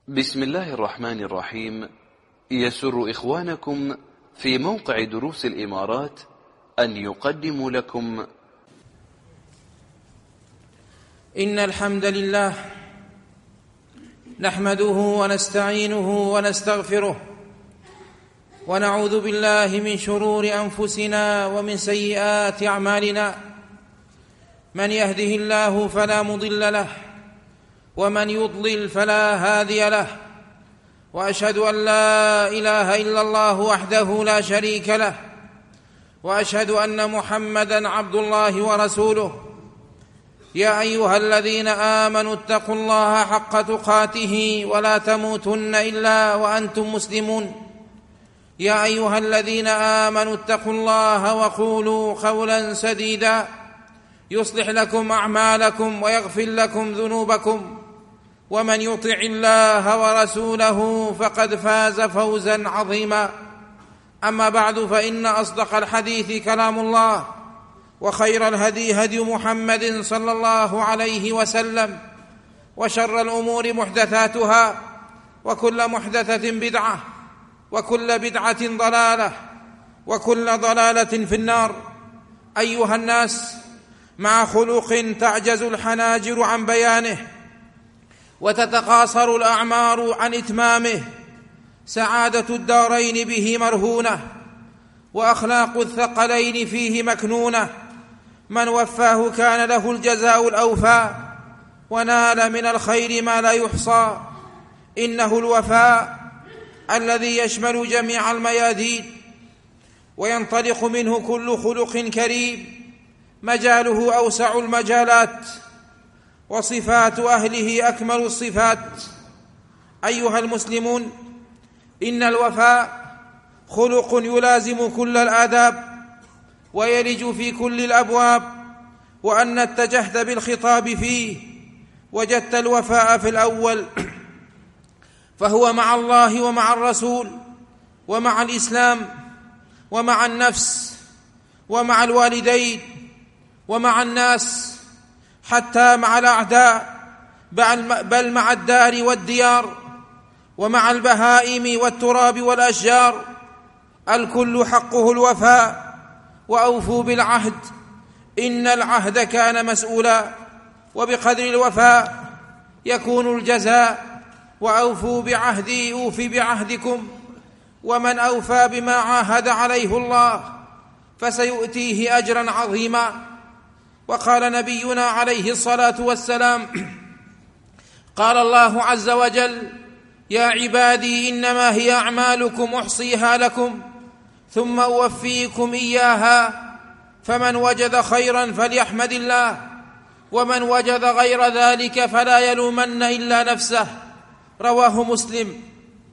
بسم الله الرحمن الرحيم. يسر إخوانكم في موقع دروس الإمارات أن يقدموا لكم إن الحمد لله نحمده ونستعينه ونستغفره ونعوذ بالله من شرور أنفسنا ومن سيئات أعمالنا. من يهده الله فلا مضل له ومن يضلل فلا هادي له، وأشهد أن لا إله إلا الله وحده لا شريك له، وأشهد أن محمدًا عبد الله ورسوله. يا أيها الذين آمنوا اتقوا الله حق تقاته ولا تموتن إلا وأنتم مسلمون. يا أيها الذين آمنوا اتقوا الله وقولوا قولا سديدا يصلح لكم أعمالكم ويغفر لكم ذنوبكم، ومن يطع الله ورسوله فقد فاز فوزا عظيما. أما بعد، فإن أصدق الحديث كلام الله، وخير الهدي هدي محمد صلى الله عليه وسلم، وشر الأمور محدثاتها، وكل محدثة بدعة، وكل بدعة ضلالة، وكل ضلالة في النار. أيها الناس، مع خلق تعجز الحناجر عن بيانه وتتقاصر الأعمار عن إتمامه، سعادة الدارين به مرهونة، وأخلاق الثقلين فيه مكنونة. من وفاه كان له الجزاء الأوفى، ونال من الخير ما لا يحصى. إنه الوفاء الذي يشمل جميع الميادين، وينطلق منه كل خلق كريم، مجاله أوسع المجالات، وصفات أهله أكمل الصفات. أيها المسلمون، إن الوفاء خلق يلازم كل الآداب ويلج في كل الأبواب، وأن اتجهت بالخطاب فيه وجدت الوفاء في الأول، فهو مع الله ومع الرسول ومع الإسلام ومع النفس ومع الوالدين ومع الناس، حتى مع الأعداء، بل مع الدار والديار، ومع البهائم والتراب والأشجار. الكل حقه الوفاء. وأوفوا بالعهد، إن العهد كان مسؤولا، وبقدر الوفاء يكون الجزاء. وأوفوا بعهدي أوف بعهدكم، ومن أوفى بما عاهد عليه الله فسيؤتيه أجرا عظيما. وقال نبينا عليه الصلاة والسلام: قال الله عز وجل: يا عبادي إنما هي أعمالكم أحصيها لكم ثم أوفيكم إياها، فمن وجد خيرا فليحمد الله، ومن وجد غير ذلك فلا يلومن إلا نفسه. رواه مسلم.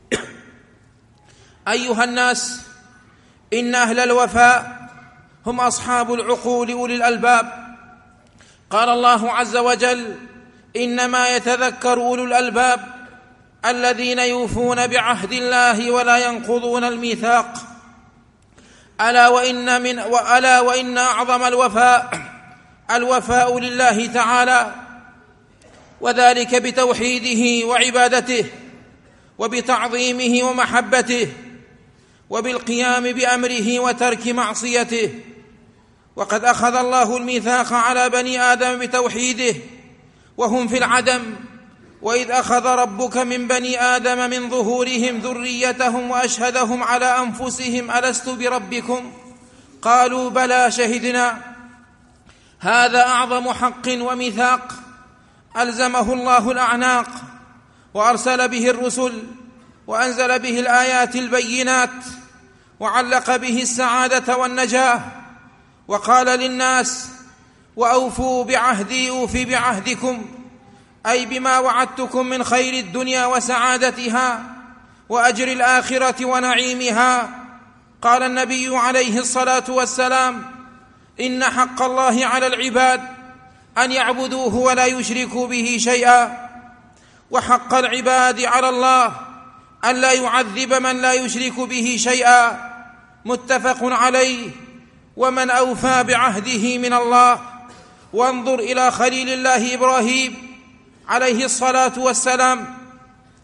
أيها الناس، إن أهل الوفاء هم أصحاب العقول أولي الألباب. قال الله عز وجل: إنما يتذكر أولو الألباب الذين يوفون بعهد الله ولا ينقضون الميثاق. ألا وإن أعظم الوفاء لله تعالى، وذلك بتوحيده وعبادته، وبتعظيمه ومحبته، وبالقيام بأمره وترك معصيته. وقد أخذ الله الميثاق على بني آدم بتوحيده وهم في العدم، وإذ أخذ ربك من بني آدم من ظهورهم ذريتهم وأشهدهم على أنفسهم ألست بربكم؟ قالوا بلى شهدنا. هذا أعظم حق وميثاق ألزمه الله الأعناق، وأرسل به الرسل، وأنزل به الآيات البينات، وعلق به السعادة والنجاة، وقال للناس: وأوفوا بعهدي أوف بعهدكم، أي بما وعدتكم من خير الدنيا وسعادتها، وأجر الآخرة ونعيمها. قال النبي عليه الصلاة والسلام: إن حق الله على العباد أن يعبدوه ولا يشركوا به شيئا، وحق العباد على الله أن لا يعذب من لا يشرك به شيئا. متفق عليه. ومن أوفى بعهده من الله. وانظر إلى خليل الله إبراهيم عليه الصلاة والسلام،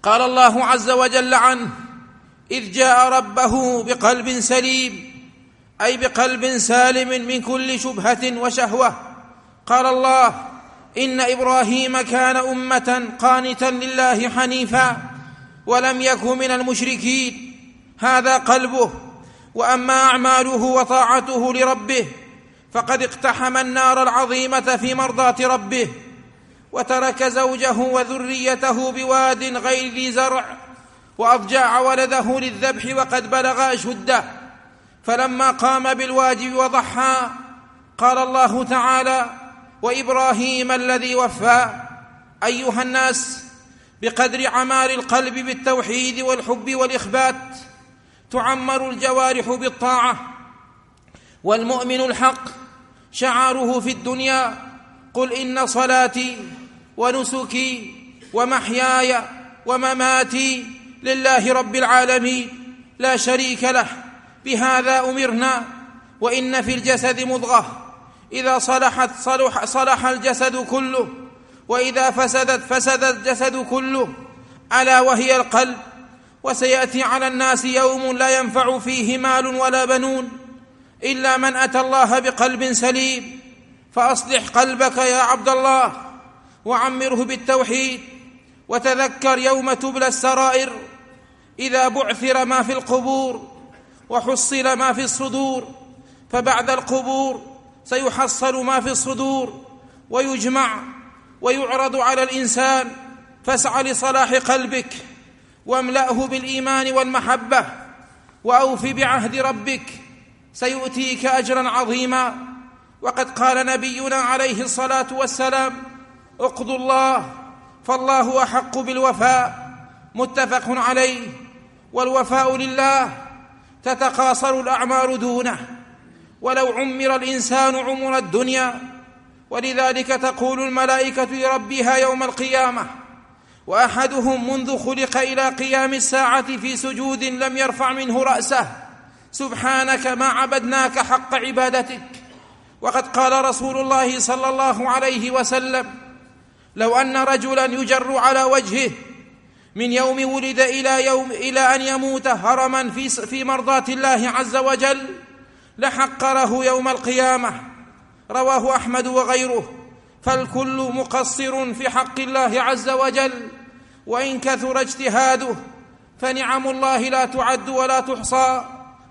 قال الله عز وجل عنه: إذ جاء ربه بقلب سليم، أي بقلب سالم من كل شبهة وشهوة. قال الله: إن إبراهيم كان أمة قانتا لله حنيفا ولم يكن من المشركين. هذا قلبه. وأما أعماله وطاعته لربه فقد اقتحم النار العظيمة في مرضاة ربه، وترك زوجه وذريته بواد غير ذي زرع، وأضجع ولده للذبح وقد بلغ أشده. فلما قام بالواجب وضحى قال الله تعالى: وإبراهيم الذي وفى. أيها الناس، بقدر عمار القلب بالتوحيد والحب والإخبات تعمر الجوارح بالطاعة. والمؤمن الحق شعاره في الدنيا: قل إن صلاتي ونسكي ومحياي ومماتي لله رب العالمين لا شريك له، بهذا أمرنا. وإن في الجسد مضغة إذا صلحت صلح الجسد كله، وإذا فسدت فسد الجسد كله، ألا وهي القلب. وسيأتي على الناس يوم لا ينفع فيه مال ولا بنون إلا من أتى الله بقلب سليم. فأصلح قلبك يا عبد الله، وعمره بالتوحيد، وتذكر يوم تبلى السرائر، إذا بعثر ما في القبور وحصل ما في الصدور. فبعد القبور سيحصل ما في الصدور ويجمع ويعرض على الإنسان. فاسعى لصلاح قلبك واملأه بالإيمان والمحبة، وأوف بعهد ربك سيؤتيك أجرا عظيما. وقد قال نبينا عليه الصلاة والسلام: اقضوا الله فالله أحق بالوفاء. متفق عليه. والوفاء لله تتقاصر الأعمار دونه، ولو عمر الإنسان عمر الدنيا. ولذلك تقول الملائكة لربها يوم القيامة: وأحدهم منذ خلق إلى قيام الساعة في سجود لم يرفع منه رأسه، سبحانك ما عبدناك حق عبادتك. وقد قال رسول الله صلى الله عليه وسلم: لو أن رجلا يجر على وجهه من يوم ولد إلى أن يموت هرما في مرضاة الله عز وجل لحقره يوم القيامة. رواه أحمد وغيره. فالكل مقصر في حق الله عز وجل، وإن كثر اجتهاده فنعم الله لا تعد ولا تحصى،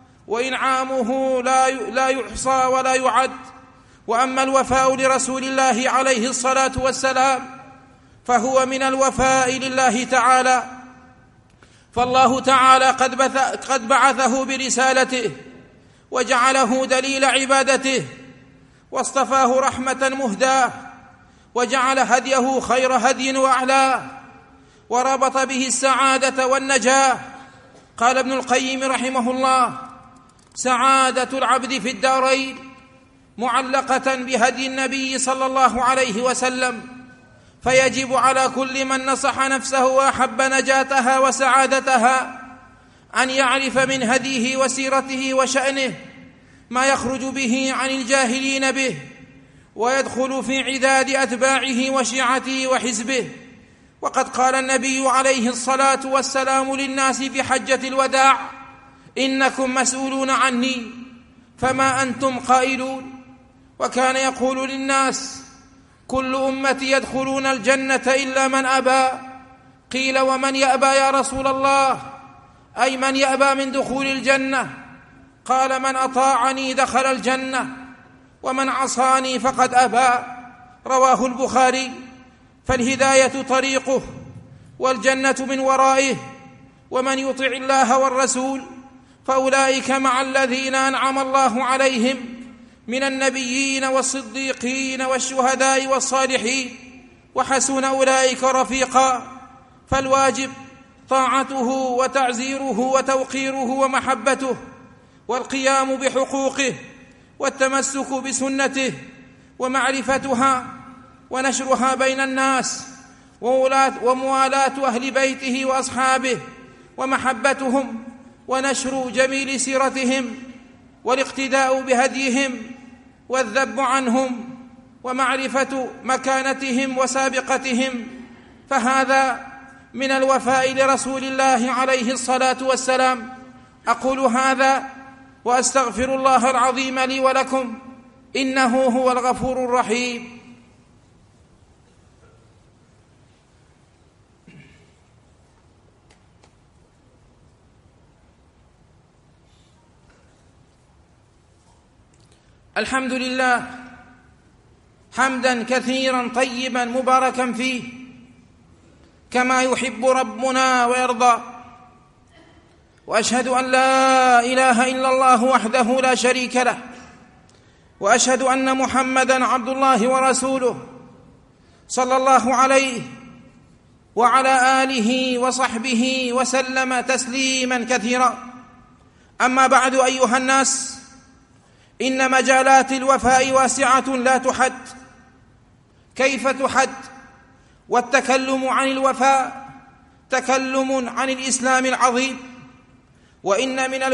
وإنعامه لا يحصى ولا يعد. وأما الوفاء لرسول الله عليه الصلاة والسلام فهو من الوفاء لله تعالى. فالله تعالى قد بعثه برسالته وجعله دليل عبادته، واصطفاه رحمة مهداة، وجعل هديه خير هدي وأعلاه، وربط به السعادة والنجاة. قال ابن القيم رحمه الله: سعادة العبد في الدارين معلقة بهدي النبي صلى الله عليه وسلم، فيجب على كل من نصح نفسه وأحب نجاتها وسعادتها أن يعرف من هديه وسيرته وشأنه ما يخرج به عن الجاهلين به، ويدخل في عداد أتباعه وشيعته وحزبه. وقد قال النبي عليه الصلاة والسلام للناس في حجة الوداع: إنكم مسؤولون عني فما أنتم قائلون. وكان يقول للناس: كل أمتي يدخلون الجنة إلا من أبى. قيل: ومن يأبى يا رسول الله؟ أي من يأبى من دخول الجنة؟ قال: من أطاعني دخل الجنة، ومن عصاني فقد أبى. رواه البخاري. فالهداية طريقه والجنة من ورائه، ومن يطع الله والرسول فأولئك مع الذين أنعم الله عليهم من النبيين والصديقين والشهداء والصالحين، وحسن أولئك رفيقا. فالواجب طاعته وتعزيره وتوقيره ومحبته، والقيام بحقوقه، والتمسك بسنته ومعرفتها ونشرها بين الناس، وموالاة أهل بيته وأصحابه ومحبتهم، ونشر جميل سيرتهم، والاقتداء بهديهم، والذب عنهم، ومعرفة مكانتهم وسابقتهم. فهذا من الوفاء لرسول الله عليه الصلاة والسلام. أقول هذا وأستغفر الله العظيم لي ولكم، إنه هو الغفور الرحيم. الحمد لله حمدا كثيرا طيبا مباركا فيه كما يحب ربنا ويرضى، وأشهد أن لا إله إلا الله وحده لا شريك له، وأشهد أن محمدًا عبد الله ورسوله صلى الله عليه وعلى آله وصحبه وسلم تسليمًا كثيرا. أما بعد أيها الناس، إن مجالات الوفاء واسعة لا تحد. كيف تحد؟ والتكلم عن الوفاء تكلم عن الإسلام العظيم، وإن من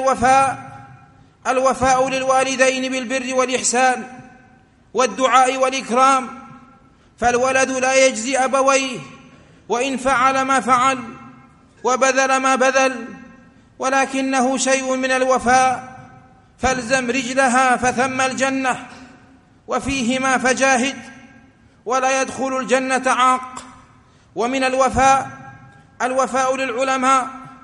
الوفاء للوالدين بالبر والإحسان والدعاء والإكرام، فالولد لا يجزي أبويه وإن فعل ما فعل وبذل ما بذل، ولكنه شيء من الوفاء. فالزم رجلها فثم الجنة، وفيهما فجاهد، ولا يدخل الجنة عاق. ومن الوفاء للعلماء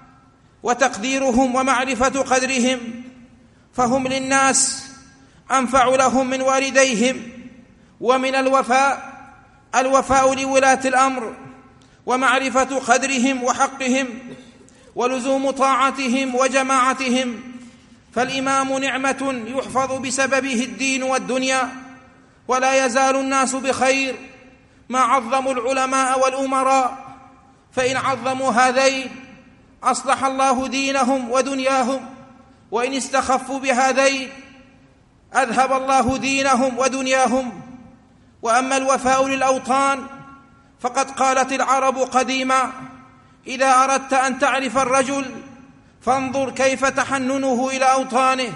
وتقديرهم ومعرفة قدرهم، فهم للناس أنفع لهم من والديهم. ومن الوفاء لولاة الأمر ومعرفة قدرهم وحقهم ولزوم طاعتهم وجماعتهم، فالإمام نعمة يحفظ بسببه الدين والدنيا، ولا يزال الناس بخير ما عظموا العلماء والأمراء، فإن عظموا هذين أصلح الله دينهم ودنياهم، وإن استخفوا بهذين أذهب الله دينهم ودنياهم. وأما الوفاء للأوطان فقد قالت العرب قديما: إذا أردت أن تعرف الرجل فانظر كيف تحننه إلى أوطانه،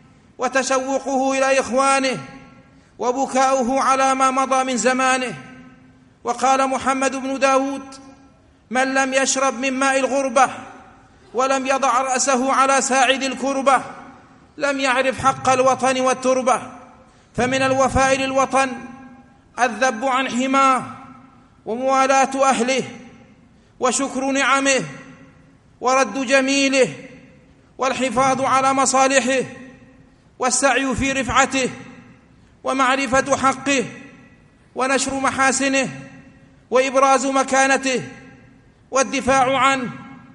وتشوقه إلى إخوانه، وبكاؤه على ما مضى من زمانه. وقال محمد بن داود: من لم يشرب من ماء الغربة ولم يضع رأسه على ساعد الكربة لم يعرف حق الوطن والتربة. فمن الوفاء للوطن الذب عن حماه، وموالاة أهله، وشكر نعمه، ورد جميله، والحفاظ على مصالحه، والسعي في رفعته، ومعرفة حقه، ونشر محاسنه، وإبراز مكانته، والدفاع عنه،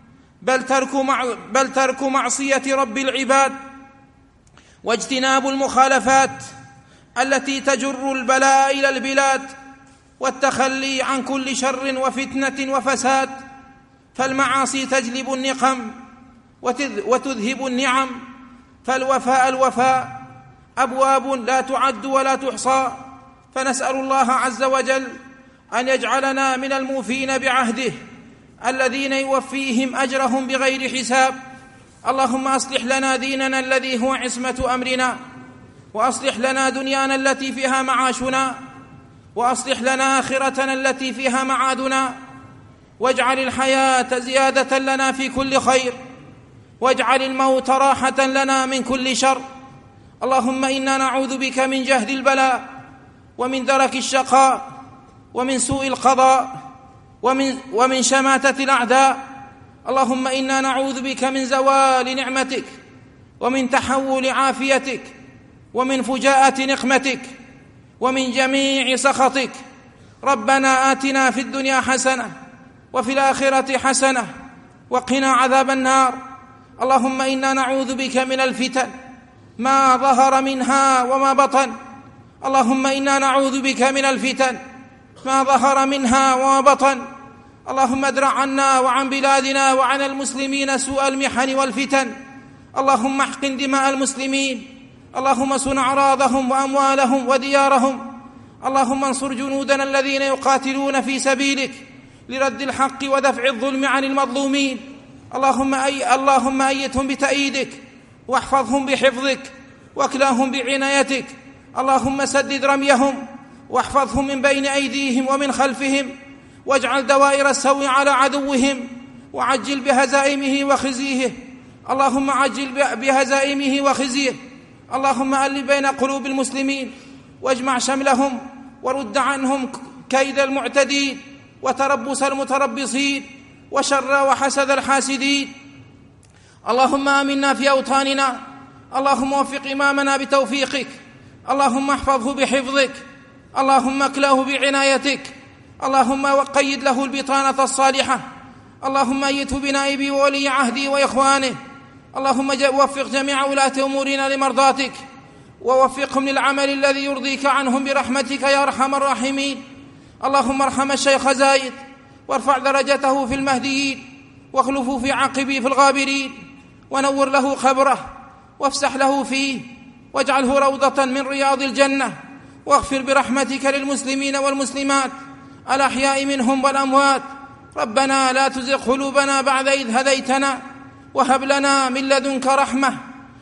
بل ترك معصية رب العباد، واجتناب المخالفات التي تجر البلاء إلى البلاد، والتخلي عن كل شر وفتنة وفساد. فالمعاصي تجلب النقم وتذهب النعم، الوفاء أبواب لا تعد ولا تحصى. فنسأل الله عز وجل أن يجعلنا من الموفين بعهده الذين يوفيهم أجرهم بغير حساب. اللهم أصلح لنا ديننا الذي هو عصمة أمرنا، وأصلح لنا دنيانا التي فيها معاشنا، وأصلح لنا آخرتنا التي فيها معادنا، واجعل الحياة زيادة لنا في كل خير، واجعل الموت راحة لنا من كل شر. اللهم إنا نعوذ بك من جهد البلاء، ومن درك الشقاء، ومن سوء القضاء، ومن شماتة الأعداء. اللهم إنا نعوذ بك من زوال نعمتك، ومن تحول عافيتك، ومن فجاءة نقمتك، ومن جميع سخطك. ربنا آتنا في الدنيا حسنة وفي الآخرة حسنة وقنا عذاب النار. اللهم إنا نعوذ بك من الفتن ما ظهر منها وما بطن. اللهم إنا نعوذ بك من الفتن ما ظهر منها وما بطن. اللهم ادرع عنا وعن بلادنا وعن المسلمين سوء المحن والفتن. اللهم احقن دماء المسلمين. اللهم صن أعراضهم وأموالهم وديارهم. اللهم انصر جنودنا الذين يقاتلون في سبيلك لرد الحق ودفع الظلم عن المظلومين. اللهم أيدهم بتأييدك، واحفظهم بحفظك، واكلاهم بعنايتك. اللهم سدد رميهم، واحفظهم من بين أيديهم ومن خلفهم، واجعل دوائر السوء على عدوهم وعجل بهزائمه وخزيه. اللهم عجل بهزائمه وخزيه. اللهم ألف بين قلوب المسلمين واجمع شملهم ورد عنهم كيد المعتدين وتربص المتربصين وشر وحسد الحاسدين. اللهم آمنا في أوطاننا. اللهم وفق إمامنا بتوفيقك. اللهم احفظه بحفظك. اللهم اكله بعنايتك. اللهم قيد له البطانة الصالحة. اللهم أيده بنائبي وولي عهدي وإخوانه. اللهم وفق جميع ولاة أمورنا لمرضاتك ووفقهم للعمل الذي يرضيك عنهم برحمتك يا أرحم الراحمين. اللهم ارحم الشيخ زايد وارفع درجته في المهديين واخلفه في عقبه في الغابرين ونور له قبره وافسح له فيه واجعله روضة من رياض الجنة واغفر برحمتك للمسلمين والمسلمات الأحياء منهم والأموات. ربنا لا تزغ قلوبنا بعد إذ هديتنا وهب لنا من لدنك رحمة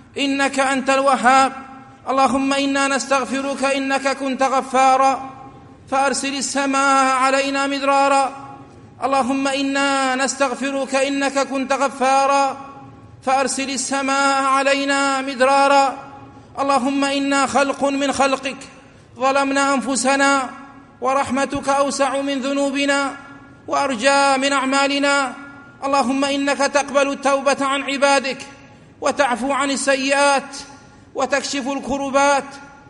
إنك أنت الوهاب. اللهم إنا نستغفرك إنك كنت غفارا فأرسل السماء علينا مدرارا. اللهم إنا نستغفرك إنك كنت غفارا فأرسل السماء علينا مدرارا. اللهم إنا خلق من خلقك ظلمنا أنفسنا ورحمتك أوسع من ذنوبنا وأرجى من أعمالنا. اللهم إنك تقبل التوبة عن عبادك وتعفو عن السيئات وتكشف الكربات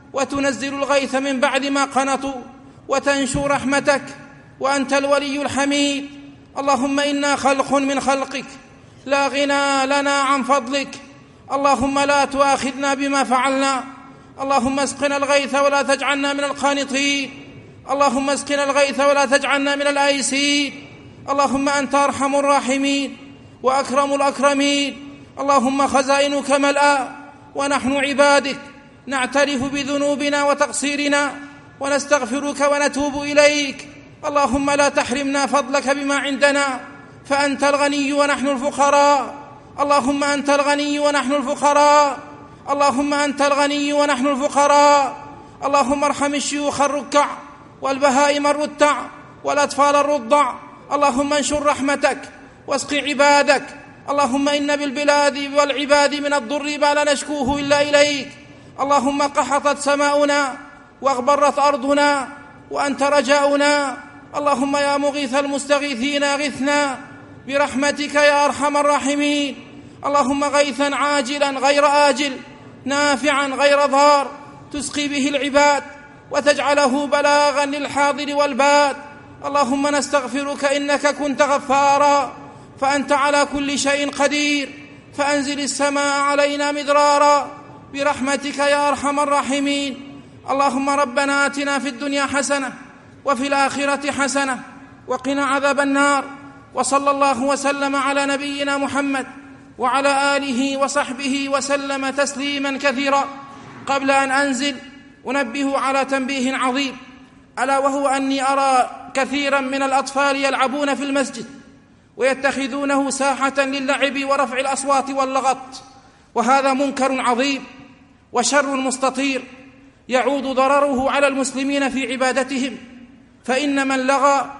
وتنزل الغيث من بعد ما قنطوا وتنشر رحمتك وأنت الولي الحميد. اللهم إنا خلق من خلقك لا غنى لنا عن فضلك. اللهم لا تؤاخذنا بما فعلنا. اللهم اسقنا الغيث ولا تجعلنا من القانطين. اللهم اسقنا الغيث ولا تجعلنا من الآيسين. اللهم أنت أرحم الراحمين وأكرم الأكرمين. اللهم خزائنك ملأى ونحن عبادك نعترف بذنوبنا وتقصيرنا ونستغفرك ونتوب إليك. اللهم لا تحرمنا فضلك بما عندنا فأنت الغني ونحن الفقراء. اللهم أنت الغني ونحن الفقراء. اللهم أنت الغني ونحن الفقراء. اللهم ارحم الشيوخ الركع والبهائم الرتع والأطفال الرضع. اللهم انشر رحمتك واسق عبادك. اللهم إن بالبلاد والعباد من الضر ما لا نشكوه إلا إليك. اللهم قحطت سماؤنا واغبرت أرضنا وأنت رجاؤنا. اللهم يا مغيث المستغيثين أغثنا برحمتك يا أرحم الراحمين. اللهم غيثا عاجلا غير آجل نافعا غير ضار تسقي به العباد وتجعله بلاغا للحاضر والباد. اللهم نستغفرك إنك كنت غفارا فأنت على كل شيء قدير. فأنزل السماء علينا مدرارا برحمتك يا أرحم الراحمين. اللهم ربنا آتنا في الدنيا حسنة وفي الآخرة حسنة وقنا عذاب النار. وصلى الله وسلم على نبينا محمد وعلى آله وصحبه وسلم تسليما كثيرا. قبل أن أنزل أنبه على تنبيه عظيم، ألا وهو أني أرى كثيرا من الأطفال يلعبون في المسجد ويتخذونه ساحة للعب ورفع الأصوات واللغط، وهذا منكر عظيم وشر مستطير يعود ضرره على المسلمين في عبادتهم. فإن من لغى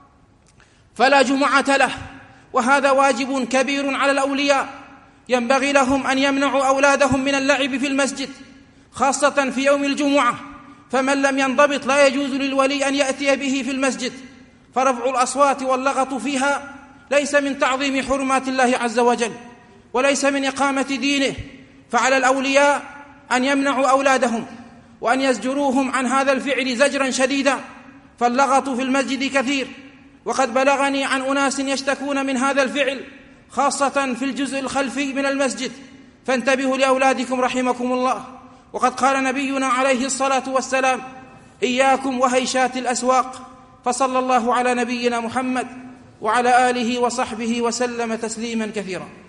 فلا جمعة له، وهذا واجب كبير على الأولياء. ينبغي لهم أن يمنعوا أولادهم من اللعب في المسجد خاصة في يوم الجمعة، فمن لم ينضبط لا يجوز للولي أن يأتي به في المسجد، فرفع الأصوات واللغط فيها ليس من تعظيم حرمات الله عز وجل وليس من إقامة دينه. فعلى الأولياء أن يمنعوا أولادهم وأن يزجروهم عن هذا الفعل زجرا شديدا، فاللغط في المسجد كثير، وقد بلغني عن أناس يشتكون من هذا الفعل خاصة في الجزء الخلفي من المسجد، فانتبهوا لأولادكم رحمكم الله. وقد قال نبينا عليه الصلاة والسلام: إياكم وهيشات الأسواق. فصلى الله على نبينا محمد وعلى آله وصحبه وسلم تسليما كثيرا.